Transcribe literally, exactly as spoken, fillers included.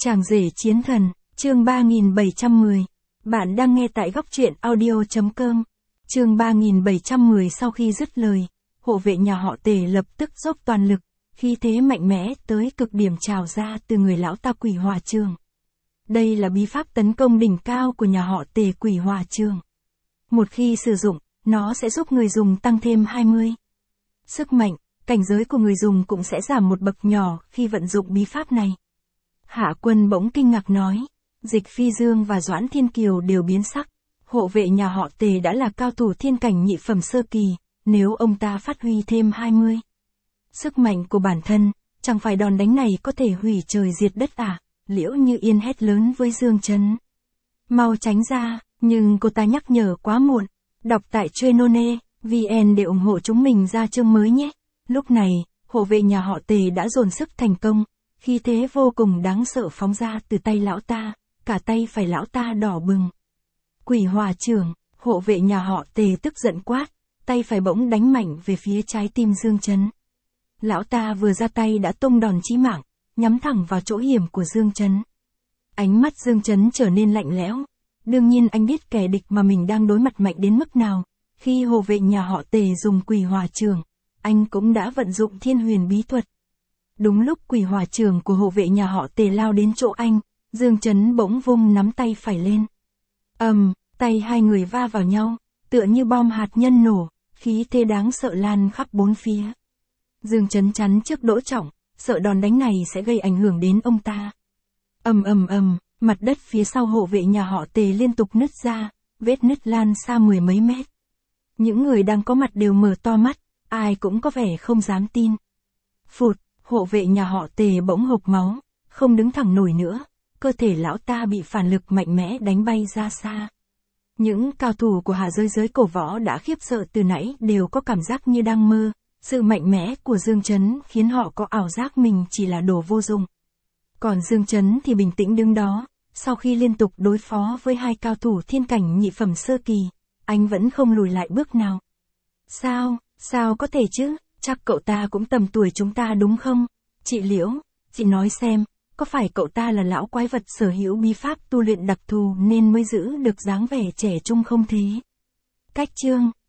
Chàng rể chiến thần, chương ba nghìn bảy trăm mười. Bạn đang nghe tại góc truyện audio.com. Chương ba nghìn bảy trăm mười. Sau khi dứt lời, hộ vệ nhà họ Tề lập tức dốc toàn lực, khí thế mạnh mẽ tới cực điểm trào ra từ người lão ta Quỷ Hỏa Trường. Đây là bí pháp tấn công đỉnh cao của nhà họ Tề Quỷ Hỏa Trường. Một khi sử dụng, nó sẽ giúp người dùng tăng thêm hai mươi. Sức mạnh, cảnh giới của người dùng cũng sẽ giảm một bậc nhỏ khi vận dụng bí pháp này. Hạ Quân bỗng kinh ngạc nói, Dịch Phi Dương và Doãn Thiên Kiều đều biến sắc. Hộ vệ nhà họ Tề đã là cao thủ thiên cảnh nhị phẩm sơ kỳ, nếu ông ta phát huy thêm hai mươi. Sức mạnh của bản thân, chẳng phải đòn đánh này có thể hủy trời diệt đất à? Liễu Như Yên hét lớn với Dương Chấn. Mau tránh ra, nhưng cô ta nhắc nhở quá muộn. Đọc tại Chuyên.vn để ủng hộ chúng mình ra chương mới nhé. Lúc này, hộ vệ nhà họ Tề đã dồn sức thành công, khí thế vô cùng đáng sợ phóng ra từ tay lão ta, cả tay phải lão ta đỏ bừng. Quỷ Hỏa Trưởng, hộ vệ nhà họ Tề tức giận quát, tay phải bỗng đánh mạnh về phía trái tim Dương Chấn. Lão ta vừa ra tay đã tung đòn chí mạng, nhắm thẳng vào chỗ hiểm của Dương Chấn. Ánh mắt Dương Chấn trở nên lạnh lẽo. Đương nhiên anh biết kẻ địch mà mình đang đối mặt mạnh đến mức nào. Khi hộ vệ nhà họ Tề dùng Quỷ Hỏa Trường, anh cũng đã vận dụng Thiên Huyền bí thuật. Đúng lúc Quỷ Hỏa Trường của hộ vệ nhà họ Tề lao đến chỗ anh, Dương Chấn bỗng vung nắm tay phải lên. Ầm, um, tay hai người va vào nhau, tựa như bom hạt nhân nổ, khí thế đáng sợ lan khắp bốn phía. Dương Chấn chắn trước Đỗ Trọng, sợ đòn đánh này sẽ gây ảnh hưởng đến ông ta. Ầm ầm ầm, mặt đất phía sau hộ vệ nhà họ Tề liên tục nứt ra, vết nứt lan xa mười mấy mét. Những người đang có mặt đều mở to mắt, ai cũng có vẻ không dám tin. Phụt, hộ vệ nhà họ Tề bỗng hộc máu, không đứng thẳng nổi nữa, cơ thể lão ta bị phản lực mạnh mẽ đánh bay ra xa. Những cao thủ của hạ giới giới cổ võ đã khiếp sợ từ nãy đều có cảm giác như đang mơ, sự mạnh mẽ của Dương Chấn khiến họ có ảo giác mình chỉ là đồ vô dụng. Còn Dương Chấn thì bình tĩnh đứng đó, sau khi liên tục đối phó với hai cao thủ thiên cảnh nhị phẩm sơ kỳ, anh vẫn không lùi lại bước nào. Sao, sao có thể chứ, chắc cậu ta cũng tầm tuổi chúng ta đúng không? Chị Liễu, chị nói xem, có phải cậu ta là lão quái vật sở hữu bí pháp tu luyện đặc thù nên mới giữ được dáng vẻ trẻ trung không thế? Cách chương,